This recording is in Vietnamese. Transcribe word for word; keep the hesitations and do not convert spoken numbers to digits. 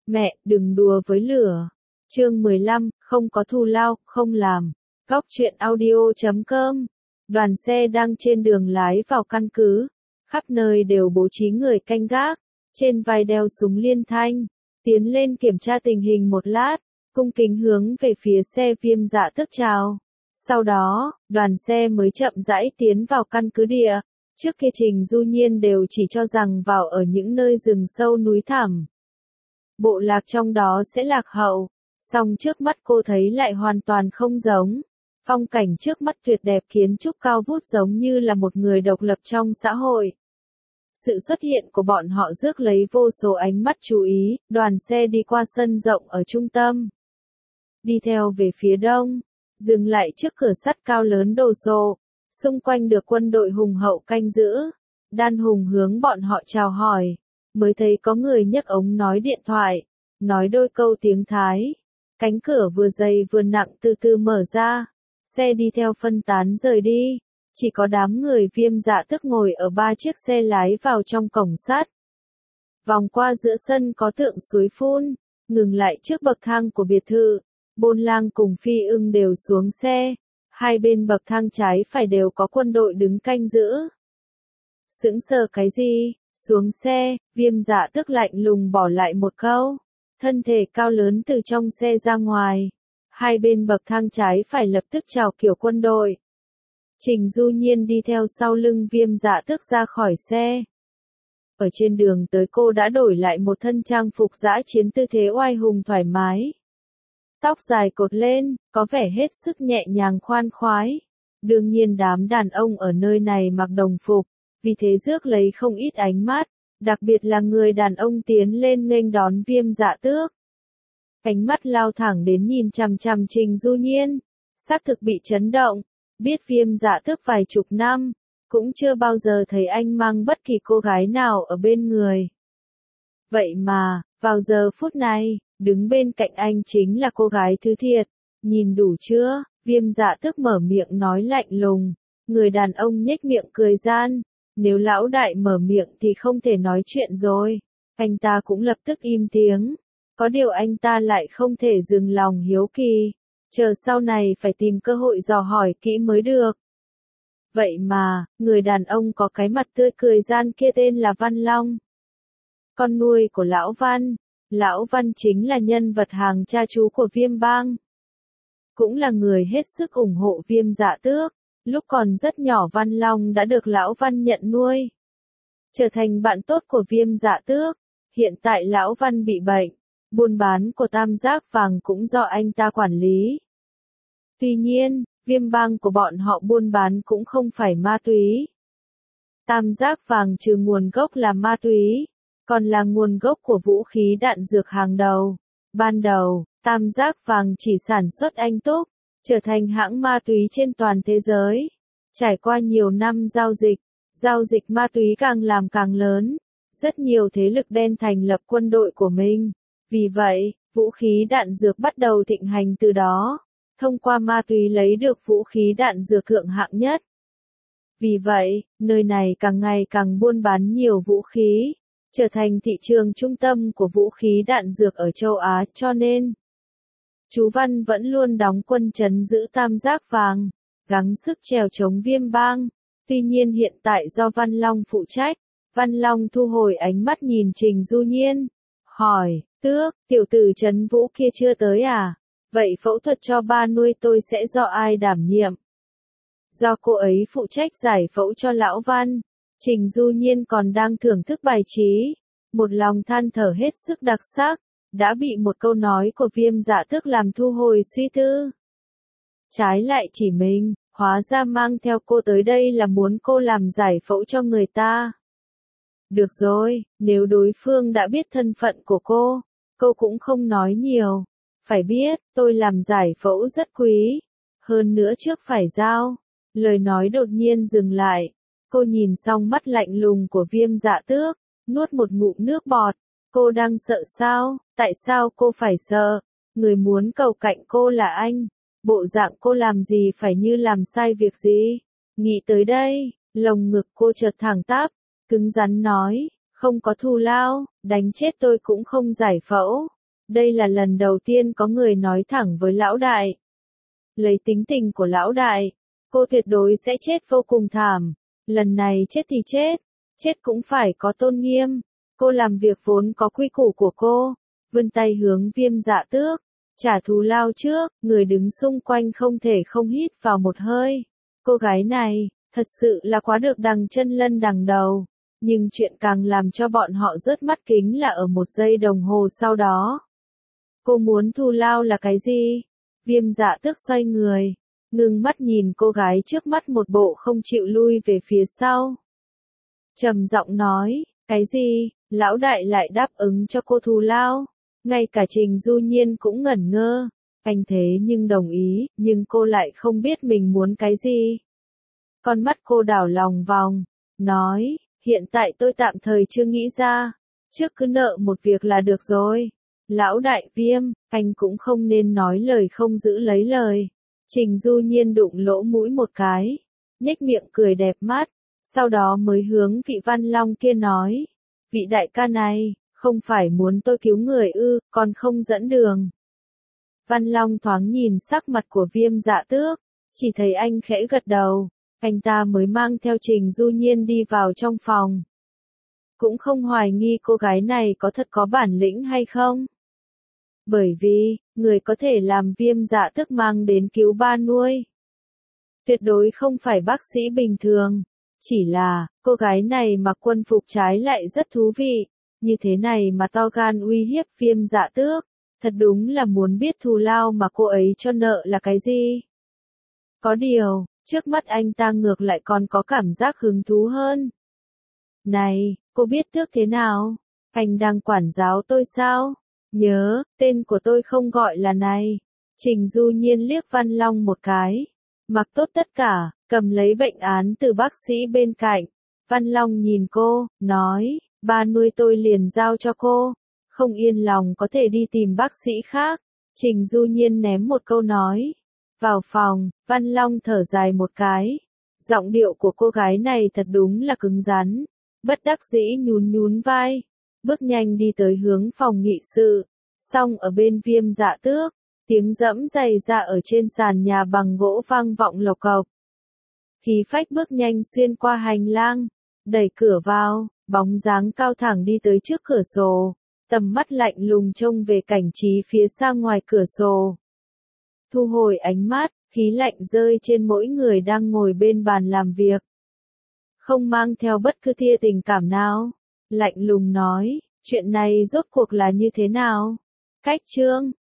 Mẹ, đừng đùa với lửa. Chương mười lăm, không có thù lao, không làm. Góc truyện audio chấm com. Đoàn xe đang trên đường lái vào căn cứ. Khắp nơi đều bố trí người canh gác. Trên vai đeo súng liên thanh. Tiến lên kiểm tra tình hình một lát. Cung kính hướng về phía xe Viêm Dạ Tước chào. Sau đó, đoàn xe mới chậm rãi tiến vào căn cứ địa. Trước kia Trình Du Nhiên đều chỉ cho rằng vào ở những nơi rừng sâu núi thẳm. Bộ lạc trong đó sẽ lạc hậu. Song trước mắt cô thấy lại hoàn toàn không giống. Phong cảnh trước mắt tuyệt đẹp, kiến trúc cao vút giống như là một người độc lập trong xã hội. Sự xuất hiện của bọn họ rước lấy vô số ánh mắt chú ý, đoàn xe đi qua sân rộng ở trung tâm. Đi theo về phía đông, dừng lại trước cửa sắt cao lớn đồ sộ, xung quanh được quân đội hùng hậu canh giữ. Đan Hùng hướng bọn họ chào hỏi, mới thấy có người nhấc ống nói điện thoại, nói đôi câu tiếng Thái. Cánh cửa vừa dày vừa nặng từ từ mở ra, xe đi theo phân tán rời đi, chỉ có đám người Viêm Dạ Tước ngồi ở ba chiếc xe lái vào trong cổng sắt. Vòng qua giữa sân có tượng suối phun, ngừng lại trước bậc thang của biệt thự. Bôn Lang cùng Phi Ưng đều xuống xe, hai bên bậc thang trái phải đều có quân đội đứng canh giữ. Sững sờ cái gì? Xuống xe, Viêm Dạ Tước lạnh lùng bỏ lại một câu. Thân thể cao lớn từ trong xe ra ngoài. Hai bên bậc thang trái phải lập tức chào kiểu quân đội. Trình Du Nhiên đi theo sau lưng Viêm Dạ Tước ra khỏi xe. Ở trên đường tới cô đã đổi lại một thân trang phục dã chiến, tư thế oai hùng thoải mái. Tóc dài cột lên, có vẻ hết sức nhẹ nhàng khoan khoái. Đương nhiên đám đàn ông ở nơi này mặc đồng phục, vì thế rước lấy không ít ánh mắt, đặc biệt là người đàn ông tiến lên nghênh đón Viêm Dạ Tước. Ánh mắt lao thẳng đến nhìn chằm chằm Trình Du Nhiên, xác thực bị chấn động, biết Viêm Dạ Tước vài chục năm, cũng chưa bao giờ thấy anh mang bất kỳ cô gái nào ở bên người. Vậy mà, vào giờ phút này, đứng bên cạnh anh chính là cô gái thứ thiệt. Nhìn đủ chưa? Viêm Dạ Tước mở miệng nói lạnh lùng. Người đàn ông nhếch miệng cười gian. Nếu lão đại mở miệng thì không thể nói chuyện rồi. Anh ta cũng lập tức im tiếng. Có điều anh ta lại không thể dừng lòng hiếu kỳ. Chờ sau này phải tìm cơ hội dò hỏi kỹ mới được. Vậy mà, người đàn ông có cái mặt tươi cười gian kia tên là Văn Long. Con nuôi của Lão Văn. Lão Văn chính là nhân vật hàng cha chú của Viêm Bang. Cũng là người hết sức ủng hộ Viêm Dạ Tước. Lúc còn rất nhỏ Văn Long đã được Lão Văn nhận nuôi. Trở thành bạn tốt của Viêm Dạ Tước. Hiện tại Lão Văn bị bệnh. Buôn bán của Tam Giác Vàng cũng do anh ta quản lý. Tuy nhiên, Viêm Bang của bọn họ buôn bán cũng không phải ma túy. Tam Giác Vàng trừ nguồn gốc là ma túy, còn là nguồn gốc của vũ khí đạn dược hàng đầu. Ban đầu, Tam Giác Vàng chỉ sản xuất anh túc, trở thành hãng ma túy trên toàn thế giới. Trải qua nhiều năm giao dịch, giao dịch ma túy càng làm càng lớn. Rất nhiều thế lực đen thành lập quân đội của mình. Vì vậy, vũ khí đạn dược bắt đầu thịnh hành từ đó. Thông qua ma túy lấy được vũ khí đạn dược thượng hạng nhất. Vì vậy, nơi này càng ngày càng buôn bán nhiều vũ khí, trở thành thị trường trung tâm của vũ khí đạn dược ở châu Á, cho nên chú Văn vẫn luôn đóng quân trấn giữ Tam Giác Vàng, gắng sức trèo chống Viêm Bang. Tuy nhiên hiện tại do Văn Long phụ trách, Văn Long thu hồi ánh mắt nhìn Trình Du Nhiên, hỏi, Tước, tiểu tử trấn vũ kia chưa tới à? Vậy phẫu thuật cho ba nuôi tôi sẽ do ai đảm nhiệm? Do cô ấy phụ trách giải phẫu cho Lão Văn. Trình Du Nhiên còn đang thưởng thức bài trí, một lòng than thở hết sức đặc sắc, đã bị một câu nói của Viêm Dạ Tước làm thu hồi suy tư. Trái lại chỉ mình, hóa ra mang theo cô tới đây là muốn cô làm giải phẫu cho người ta. Được rồi, nếu đối phương đã biết thân phận của cô, cô cũng không nói nhiều. Phải biết, tôi làm giải phẫu rất quý. Hơn nữa trước phải giao. Lời nói đột nhiên dừng lại. Cô nhìn xong mắt lạnh lùng của Viêm Dạ Tước, nuốt một ngụm nước bọt. Cô đang sợ sao? Tại sao cô phải sợ? Người muốn cầu cạnh cô là anh. Bộ dạng cô làm gì phải như làm sai việc gì? Nghĩ tới đây, lồng ngực cô chợt thẳng tắp, cứng rắn nói, không có thù lao, đánh chết tôi cũng không giải phẫu. Đây là lần đầu tiên có người nói thẳng với lão đại. Lấy tính tình của lão đại, cô tuyệt đối sẽ chết vô cùng thảm. Lần này chết thì chết, chết cũng phải có tôn nghiêm. Cô làm việc vốn có quy củ của cô, vươn tay hướng Viêm Dạ Tước, trả thù lao trước, người đứng xung quanh không thể không hít vào một hơi. Cô gái này, thật sự là quá được đằng chân lân đằng đầu. Nhưng chuyện càng làm cho bọn họ rớt mắt kính là ở một giây đồng hồ sau đó. Cô muốn thù lao là cái gì? Viêm Dạ Tước xoay người, ngưng mắt nhìn cô gái trước mắt một bộ không chịu lui về phía sau. Trầm giọng nói, cái gì? Lão đại lại đáp ứng cho cô thù lao. Ngay cả Trình Du Nhiên cũng ngẩn ngơ. Anh thế nhưng đồng ý, nhưng cô lại không biết mình muốn cái gì. Con mắt cô đảo lòng vòng, nói, hiện tại tôi tạm thời chưa nghĩ ra. Trước cứ nợ một việc là được rồi. Lão đại Viêm, anh cũng không nên nói lời không giữ lấy lời. Trình Du Nhiên đụng lỗ mũi một cái, nhếch miệng cười đẹp mắt, sau đó mới hướng vị Văn Long kia nói, vị đại ca này, không phải muốn tôi cứu người ư, còn không dẫn đường. Văn Long thoáng nhìn sắc mặt của Viêm Dạ Tước, chỉ thấy anh khẽ gật đầu, anh ta mới mang theo Trình Du Nhiên đi vào trong phòng. Cũng không hoài nghi cô gái này có thật có bản lĩnh hay không. Bởi vì, người có thể làm Viêm Dạ Tước mang đến cứu ba nuôi. Tuyệt đối không phải bác sĩ bình thường. Chỉ là, cô gái này mặc quân phục trái lại rất thú vị. Như thế này mà to gan uy hiếp Viêm Dạ Tước. Thật đúng là muốn biết thù lao mà cô ấy cho nợ là cái gì. Có điều, trước mắt anh ta ngược lại còn có cảm giác hứng thú hơn. Này, cô biết tước thế nào? Anh đang quản giáo tôi sao? Nhớ, tên của tôi không gọi là này. Trình Du Nhiên liếc Văn Long một cái. Mặc tốt tất cả, cầm lấy bệnh án từ bác sĩ bên cạnh. Văn Long nhìn cô, nói, ba nuôi tôi liền giao cho cô. Không yên lòng có thể đi tìm bác sĩ khác. Trình Du Nhiên ném một câu nói. Vào phòng, Văn Long thở dài một cái. Giọng điệu của cô gái này thật đúng là cứng rắn. Bất đắc dĩ nhún nhún vai. Bước nhanh đi tới hướng phòng nghị sự. Xong ở bên Viêm Dạ Tước. Tiếng dẫm giày ra ở trên sàn nhà bằng gỗ vang vọng lộc cộc. Khí phách bước nhanh xuyên qua hành lang. Đẩy cửa vào, bóng dáng cao thẳng đi tới trước cửa sổ. Tầm mắt lạnh lùng trông về cảnh trí phía xa ngoài cửa sổ. Thu hồi ánh mắt, khí lạnh rơi trên mỗi người đang ngồi bên bàn làm việc. Không mang theo bất cứ tia tình cảm nào. Lạnh lùng nói, chuyện này rốt cuộc là như thế nào? Cách chương